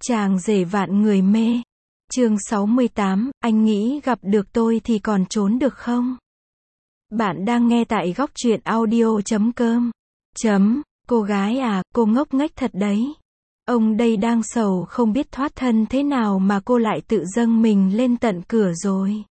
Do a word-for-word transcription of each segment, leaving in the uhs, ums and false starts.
Chàng rể vạn người mê. Chương sáu mươi tám, anh nghĩ gặp được tôi thì còn trốn được không? Bạn đang nghe tại góc truyện audio chấm com. Chấm, cô gái à, cô ngốc nghếch thật đấy. Ông đây đang sầu không biết thoát thân thế nào mà cô lại tự dâng mình lên tận cửa rồi.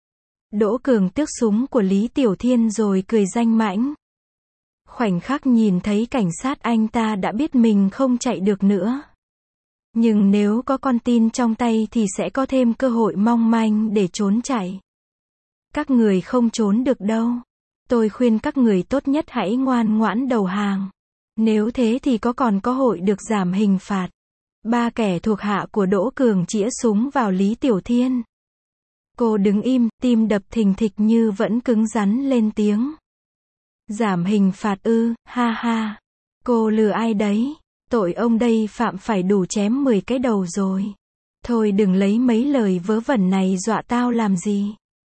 Đỗ Cường tước súng của Lý Tiểu Thiên rồi cười danh mãnh. Khoảnh khắc nhìn thấy cảnh sát anh ta đã biết mình không chạy được nữa. Nhưng nếu có con tin trong tay thì sẽ có thêm cơ hội mong manh để trốn chạy. Các người không trốn được đâu. Tôi khuyên các người tốt nhất hãy ngoan ngoãn đầu hàng. Nếu thế thì có còn có hội được giảm hình phạt. Ba kẻ thuộc hạ của Đỗ Cường chĩa súng vào Lý Tiểu Thiên. Cô đứng im, tim đập thình thịch như vẫn cứng rắn lên tiếng. Giảm hình phạt ư, ha ha. Cô lừa ai đấy? Tội ông đây phạm phải đủ chém mười cái đầu rồi. Thôi đừng lấy mấy lời vớ vẩn này dọa tao làm gì.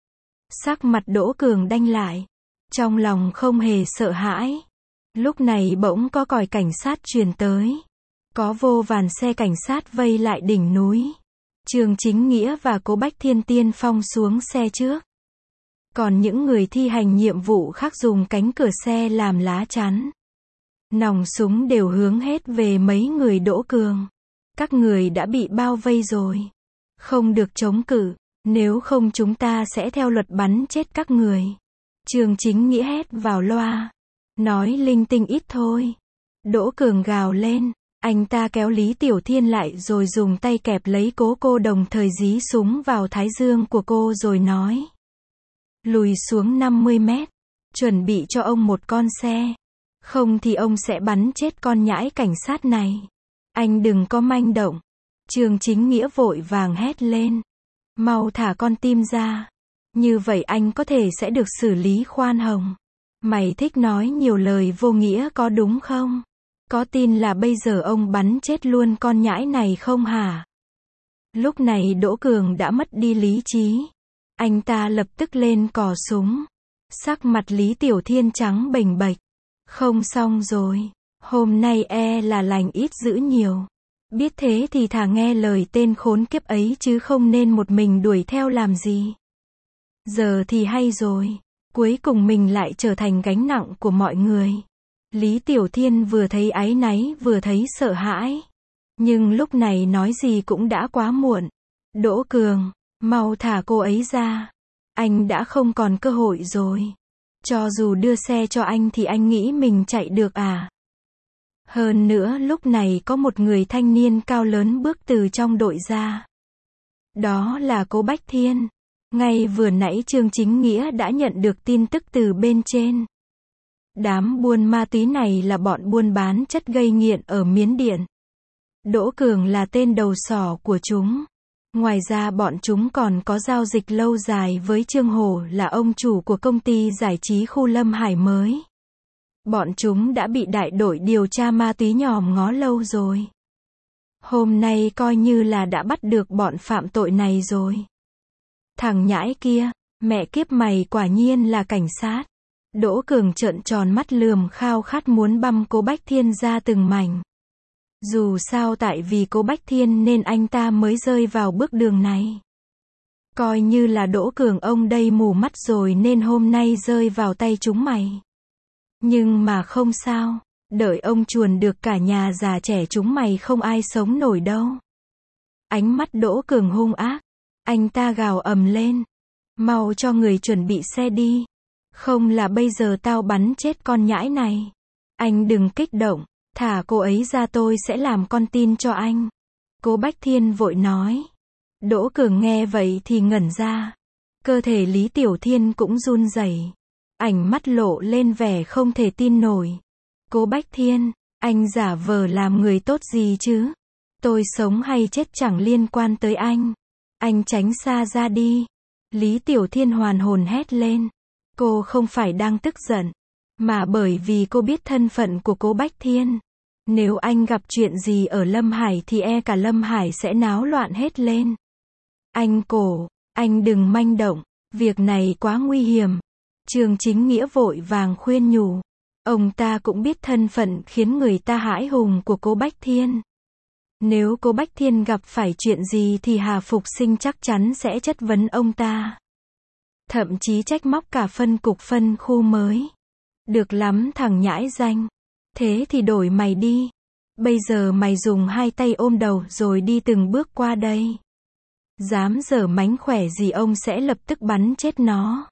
Sắc mặt Đỗ Cường đanh lại. Trong lòng không hề sợ hãi. Lúc này bỗng có còi cảnh sát truyền tới. Có vô vàn xe cảnh sát vây lại đỉnh núi. Trương Chính Nghĩa và Cố Bách Thiên tiên phong xuống xe trước. Còn những người thi hành nhiệm vụ khác dùng cánh cửa xe làm lá chắn. Nòng súng đều hướng hết về mấy người Đỗ Cường. Các người đã bị bao vây rồi. Không được chống cự, nếu không chúng ta sẽ theo luật bắn chết các người. Trương Chính Nghĩa hét vào loa. Nói linh tinh ít thôi. Đỗ Cường gào lên. Anh ta kéo Lý Tiểu Thiên lại rồi dùng tay kẹp lấy cố cô đồng thời dí súng vào thái dương của cô rồi nói. Lùi xuống năm mươi mét. Chuẩn bị cho ông một con xe. Không thì ông sẽ bắn chết con nhãi cảnh sát này. Anh đừng có manh động. Trương Chính Nghĩa vội vàng hét lên. Mau thả con tim ra. Như vậy anh có thể sẽ được xử lý khoan hồng. Mày thích nói nhiều lời vô nghĩa có đúng không? Có tin là bây giờ ông bắn chết luôn con nhãi này không hả? Lúc này Đỗ Cường đã mất đi lý trí. Anh ta lập tức lên cò súng. Sắc mặt Lý Tiểu Thiên trắng bềnh bệch. Không xong rồi. Hôm nay e là lành ít dữ nhiều. Biết thế thì thà nghe lời tên khốn kiếp ấy chứ không nên một mình đuổi theo làm gì. Giờ thì hay rồi. Cuối cùng mình lại trở thành gánh nặng của mọi người. Lý Tiểu Thiên vừa thấy áy náy vừa thấy sợ hãi. Nhưng lúc này nói gì cũng đã quá muộn. Đỗ Cường, mau thả cô ấy ra. Anh đã không còn cơ hội rồi. Cho dù đưa xe cho anh thì anh nghĩ mình chạy được à? Hơn nữa lúc này có một người thanh niên cao lớn bước từ trong đội ra. Đó là Cố Bách Thiên. Ngay vừa nãy Trương Chính Nghĩa đã nhận được tin tức từ bên trên. Đám buôn ma túy này là bọn buôn bán chất gây nghiện ở Miến Điện. Đỗ Cường là tên đầu sỏ của chúng. Ngoài ra bọn chúng còn có giao dịch lâu dài với Trương Hổ là ông chủ của công ty giải trí khu Lâm Hải mới. Bọn chúng đã bị đại đội điều tra ma túy nhòm ngó lâu rồi. Hôm nay coi như là đã bắt được bọn phạm tội này rồi. Thằng nhãi kia, mẹ kiếp mày quả nhiên là cảnh sát. Đỗ Cường trợn tròn mắt lườm khao khát muốn băm Cố Bách Thiên ra từng mảnh. Dù sao tại vì Cố Bách Thiên nên anh ta mới rơi vào bước đường này. Coi như là Đỗ Cường ông đây mù mắt rồi nên hôm nay rơi vào tay chúng mày. Nhưng mà không sao, đợi ông chuồn được cả nhà già trẻ chúng mày không ai sống nổi đâu. Ánh mắt Đỗ Cường hung ác, anh ta gào ầm lên. Mau cho người chuẩn bị xe đi. Không là bây giờ tao bắn chết con nhãi này. Anh đừng kích động. Thả cô ấy ra tôi sẽ làm con tin cho anh. Cố Bách Thiên vội nói. Đỗ Cường nghe vậy thì ngẩn ra. Cơ thể Lý Tiểu Thiên cũng run rẩy. Ánh mắt lộ lên vẻ không thể tin nổi. Cố Bách Thiên, anh giả vờ làm người tốt gì chứ? Tôi sống hay chết chẳng liên quan tới anh. Anh tránh xa ra đi. Lý Tiểu Thiên hoàn hồn hét lên. Cô không phải đang tức giận. Mà bởi vì cô biết thân phận của Cố Bách Thiên. Nếu anh gặp chuyện gì ở Lâm Hải thì e cả Lâm Hải sẽ náo loạn hết lên. Anh cổ, anh đừng manh động, việc này quá nguy hiểm. Trương Chính Nghĩa vội vàng khuyên nhủ. Ông ta cũng biết thân phận khiến người ta hãi hùng của Cố Bách Thiên. Nếu cố Bách Thiên gặp phải chuyện gì thì Hà Phục Sinh chắc chắn sẽ chất vấn ông ta. Thậm chí trách móc cả phân cục phân khu mới. Được lắm thằng nhãi danh. Thế thì đổi mày đi. Bây giờ mày dùng hai tay ôm đầu rồi đi từng bước qua đây. Dám giở mánh khỏe gì ông sẽ lập tức bắn chết nó.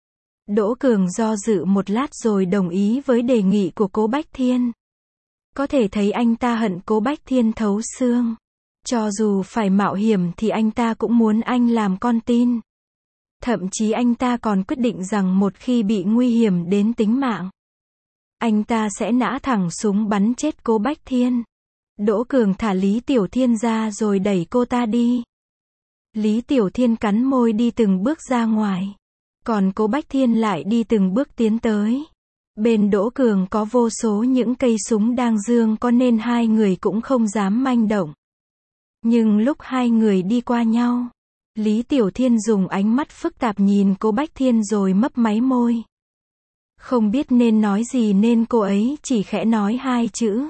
Đỗ Cường do dự một lát rồi đồng ý với đề nghị của cố Bách Thiên. Có thể thấy anh ta hận cố Bách Thiên thấu xương. Cho dù phải mạo hiểm thì anh ta cũng muốn anh làm con tin. Thậm chí anh ta còn quyết định rằng một khi bị nguy hiểm đến tính mạng, anh ta sẽ nã thẳng súng bắn chết cố Bách Thiên. Đỗ Cường thả Lý Tiểu Thiên ra rồi đẩy cô ta đi. Lý Tiểu Thiên cắn môi đi từng bước ra ngoài. Còn cố Bách Thiên lại đi từng bước tiến tới. Bên Đỗ Cường có vô số những cây súng đang giương có nên hai người cũng không dám manh động. Nhưng lúc hai người đi qua nhau, Lý Tiểu Thiên dùng ánh mắt phức tạp nhìn cố Bách Thiên rồi mấp máy môi. Không biết nên nói gì nên cô ấy chỉ khẽ nói hai chữ.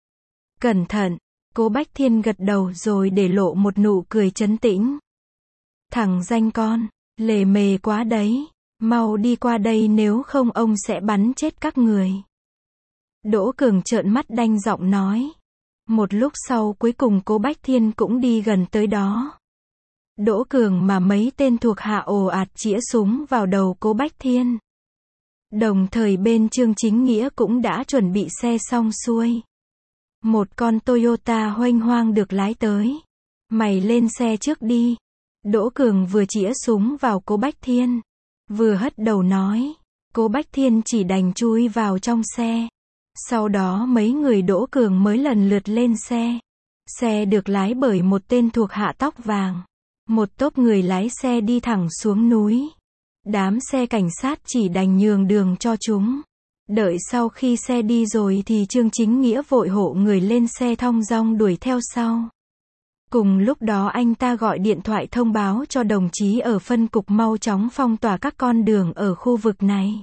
Cẩn thận, cố Bách Thiên gật đầu rồi để lộ một nụ cười trấn tĩnh. Thằng danh con, lề mề quá đấy, mau đi qua đây nếu không ông sẽ bắn chết các người. Đỗ Cường trợn mắt đanh giọng nói. Một lúc sau cuối cùng cố Bách Thiên cũng đi gần tới đó. Đỗ Cường mà mấy tên thuộc hạ ồ ạt chĩa súng vào đầu cố Bách Thiên. Đồng thời bên Trương Chính Nghĩa cũng đã chuẩn bị xe xong xuôi. Một con Toyota huênh hoang được lái tới. Mày lên xe trước đi. Đỗ Cường vừa chĩa súng vào cố Bách Thiên, vừa hất đầu nói. Cố Bách Thiên chỉ đành chui vào trong xe. Sau đó mấy người Đỗ Cường mới lần lượt lên xe. Xe được lái bởi một tên thuộc hạ tóc vàng. Một tốp người lái xe đi thẳng xuống núi. Đám xe cảnh sát chỉ đành nhường đường cho chúng. Đợi sau khi xe đi rồi thì Trương Chính Nghĩa vội hộ người lên xe thong dong đuổi theo sau. Cùng lúc đó anh ta gọi điện thoại thông báo cho đồng chí ở phân cục mau chóng phong tỏa các con đường ở khu vực này.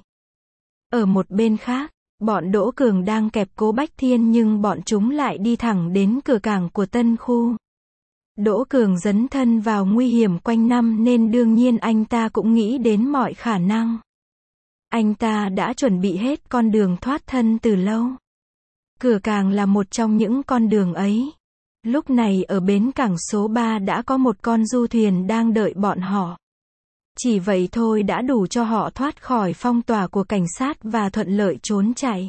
Ở một bên khác, bọn Đỗ Cường đang kẹp cố Bách Thiên nhưng bọn chúng lại đi thẳng đến cửa cảng của Tân Khu. Đỗ Cường dấn thân vào nguy hiểm quanh năm nên đương nhiên anh ta cũng nghĩ đến mọi khả năng. Anh ta đã chuẩn bị hết con đường thoát thân từ lâu. Cửa cảng là một trong những con đường ấy. Lúc này ở bến cảng số ba đã có một con du thuyền đang đợi bọn họ. Chỉ vậy thôi đã đủ cho họ thoát khỏi phong tỏa của cảnh sát và thuận lợi trốn chạy.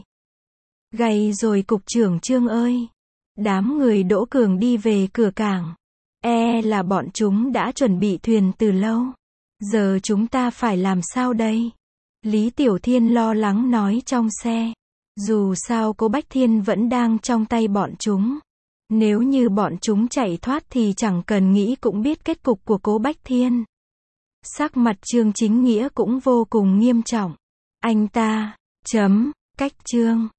Gay rồi cục trưởng Trương ơi! Đám người Đỗ Cường đi về cửa cảng. E là bọn chúng đã chuẩn bị thuyền từ lâu. Giờ chúng ta phải làm sao đây? Lý Tiểu Thiên lo lắng nói trong xe. Dù sao cố Bách Thiên vẫn đang trong tay bọn chúng. Nếu như bọn chúng chạy thoát thì chẳng cần nghĩ cũng biết kết cục của cố Bách Thiên. Sắc mặt Trương Chính Nghĩa cũng vô cùng nghiêm trọng. Anh ta, chấm, cách Trương.